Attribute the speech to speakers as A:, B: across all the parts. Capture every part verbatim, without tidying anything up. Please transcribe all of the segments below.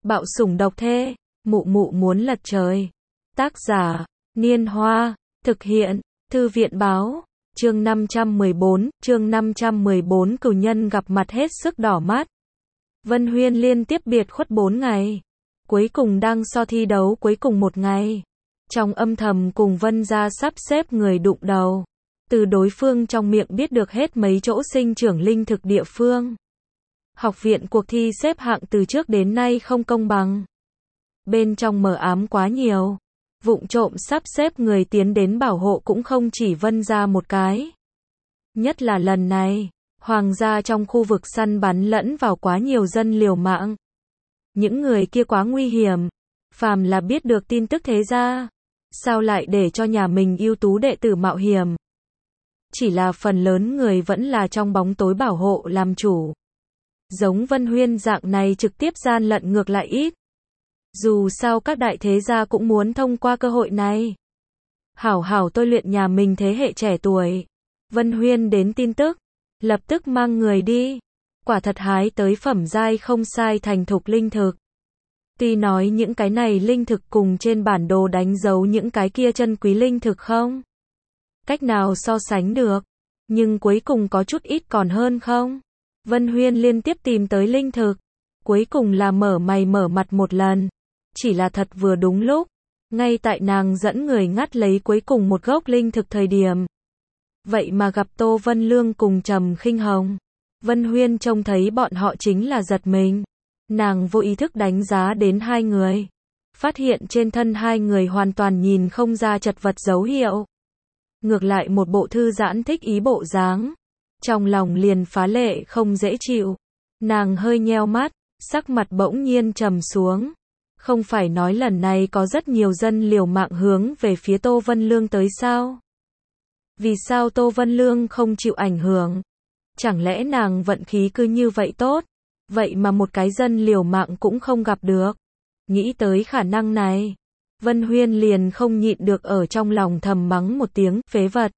A: Bạo sủng độc thê, mụ mụ muốn lật trời. Tác giả, Niên Hoa, thực hiện, Thư viện Báo, chương năm trăm mười bốn, chương năm trăm mười bốn cửu nhân gặp mặt hết sức đỏ mắt. Vân Huyên liên tiếp biệt khuất bốn ngày. Cuối cùng đang so thi đấu cuối cùng một ngày. Trong âm thầm cùng Vân gia sắp xếp người đụng đầu. Từ đối phương trong miệng biết được hết mấy chỗ sinh trưởng linh thực địa phương. Học viện cuộc thi xếp hạng từ trước đến nay không công bằng. Bên trong mờ ám quá nhiều. Vụng trộm sắp xếp người tiến đến bảo hộ cũng không chỉ Vân gia một cái. Nhất là lần này, Hoàng gia trong khu vực săn bắn lẫn vào quá nhiều dân liều mạng. Những người kia quá nguy hiểm. Phàm là biết được tin tức thế gia, sao lại để cho nhà mình ưu tú đệ tử mạo hiểm. Chỉ là phần lớn người vẫn là trong bóng tối bảo hộ làm chủ. Giống Vân Huyên dạng này trực tiếp gian lận ngược lại ít. Dù sao các đại thế gia cũng muốn thông qua cơ hội này. Hảo hảo tôi luyện nhà mình thế hệ trẻ tuổi. Vân Huyên đến tin tức, lập tức mang người đi. Quả thật hái tới phẩm giai không sai thành thục linh thực. Tuy nói những cái này linh thực cùng trên bản đồ đánh dấu những cái kia chân quý linh thực không cách nào so sánh được, nhưng cuối cùng có chút ít còn hơn không. Vân Huyên liên tiếp tìm tới linh thực, cuối cùng là mở mày mở mặt một lần, chỉ là thật vừa đúng lúc, ngay tại nàng dẫn người ngắt lấy cuối cùng một gốc linh thực thời điểm. Vậy mà gặp Tô Vân Lương cùng Trầm Khinh Hồng. Vân Huyên trông thấy bọn họ chính là giật mình. Nàng vô ý thức đánh giá đến hai người. Phát hiện trên thân hai người hoàn toàn nhìn không ra chật vật dấu hiệu. Ngược lại một bộ thư giãn thích ý bộ dáng. Trong lòng liền phá lệ không dễ chịu. Nàng hơi nheo mắt, sắc mặt bỗng nhiên trầm xuống. Không phải nói lần này có rất nhiều dân liều mạng hướng về phía Tô Vân Lương tới sao? Vì sao Tô Vân Lương không chịu ảnh hưởng? Chẳng lẽ nàng vận khí cứ như vậy tốt? Vậy mà một cái dân liều mạng cũng không gặp được. Nghĩ tới khả năng này, Vân Huyên liền không nhịn được ở trong lòng thầm mắng một tiếng phế vật.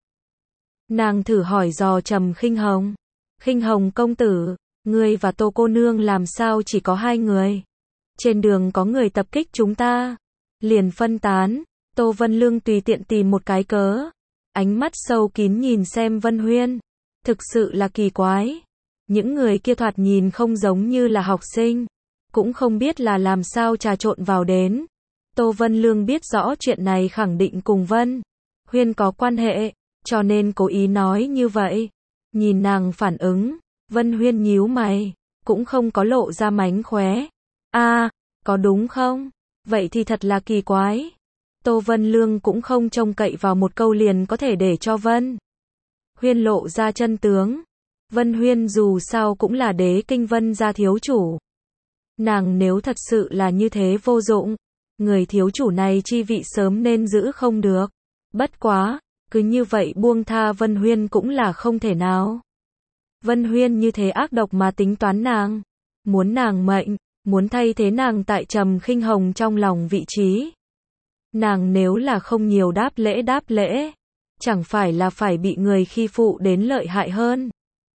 A: Nàng thử hỏi dò Trầm Khinh Hồng. Khinh Hồng công tử, ngươi và Tô cô nương làm sao chỉ có hai người? Trên đường có người tập kích chúng ta. Liền phân tán. Tô Vân Lương tùy tiện tìm một cái cớ. Ánh mắt sâu kín nhìn xem Vân Huyên. Thực sự là kỳ quái. Những người kia thoạt nhìn không giống như là học sinh. Cũng không biết là làm sao trà trộn vào đến. Tô Vân Lương biết rõ chuyện này khẳng định cùng Vân Huyên có quan hệ, cho nên cố ý nói như vậy. Nhìn nàng phản ứng, Vân Huyên nhíu mày, cũng không có lộ ra mánh khóe. A, à, có đúng không? Vậy thì thật là kỳ quái. Tô Vân Lương cũng không trông cậy vào một câu liền có thể để cho Vân Huyên lộ ra chân tướng. Vân Huyên dù sao cũng là đế kinh Vân gia thiếu chủ. Nàng nếu thật sự là như thế vô dụng, người thiếu chủ này chi vị sớm nên giữ không được. Bất quá, cứ như vậy buông tha Vân Huyên cũng là không thể nào. Vân Huyên như thế ác độc mà tính toán nàng, muốn nàng mệnh, muốn thay thế nàng tại Trầm Khinh Hồng trong lòng vị trí. Nàng nếu là không nhiều đáp lễ đáp lễ, chẳng phải là phải bị người khi phụ đến lợi hại hơn.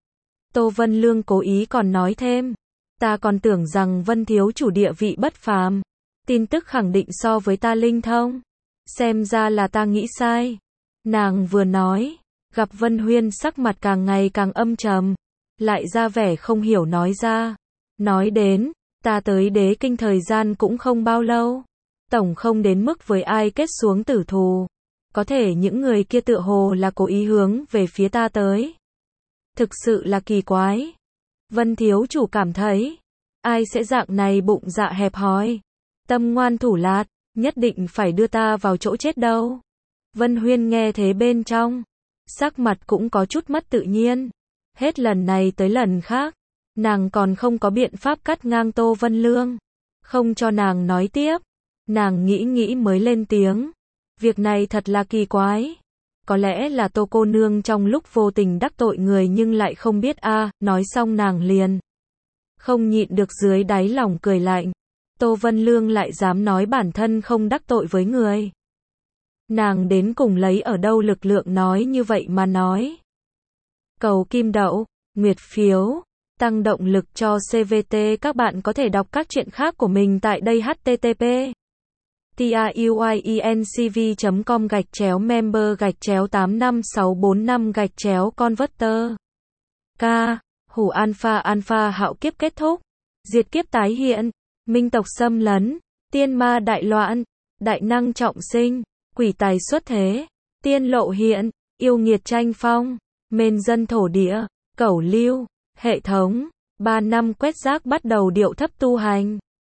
A: Tô Vân Lương cố ý còn nói thêm, ta còn tưởng rằng Vân thiếu chủ địa vị bất phàm, tin tức khẳng định so với ta linh thông, xem ra là ta nghĩ sai. Nàng vừa nói, gặp Vân Huyên sắc mặt càng ngày càng âm trầm, lại ra vẻ không hiểu nói ra, nói đến, ta tới đế kinh thời gian cũng không bao lâu, tổng không đến mức với ai kết xuống tử thù, có thể những người kia tựa hồ là cố ý hướng về phía ta tới. Thực sự là kỳ quái. Vân thiếu chủ cảm thấy, ai sẽ dạng này bụng dạ hẹp hòi, tâm ngoan thủ lạt, nhất định phải đưa ta vào chỗ chết đâu. Vân Huyên nghe thế bên trong, sắc mặt cũng có chút mất tự nhiên. Hết lần này tới lần khác, nàng còn không có biện pháp cắt ngang Tô Vân Lương, không cho nàng nói tiếp. Nàng nghĩ nghĩ mới lên tiếng, việc này thật là kỳ quái. Có lẽ là Tô cô nương trong lúc vô tình đắc tội người nhưng lại không biết a. À, nói xong nàng liền không nhịn được dưới đáy lòng cười lạnh. Tô Vân Lương lại dám nói bản thân không đắc tội với người. Nàng đến cùng lấy ở đâu lực lượng nói như vậy mà nói. Cầu kim đậu, nguyệt phiếu, tăng động lực cho xê vê tê. Các bạn có thể đọc các chuyện khác của mình tại đây h t t p truyencv chấm com gạch chéo member gạch chéo tám năm sáu bốn năm gạch chéo converter. K. Hủ alpha alpha hạo kiếp kết thúc. Diệt kiếp tái hiện. Minh tộc xâm lấn. Tiên ma đại loạn. Đại năng trọng sinh. Quỷ tài xuất thế. Tiên lộ hiện. Yêu nghiệt tranh phong. Mên dân thổ địa. Cẩu lưu. Hệ thống. Ba năm quét rác bắt đầu điệu thấp tu hành.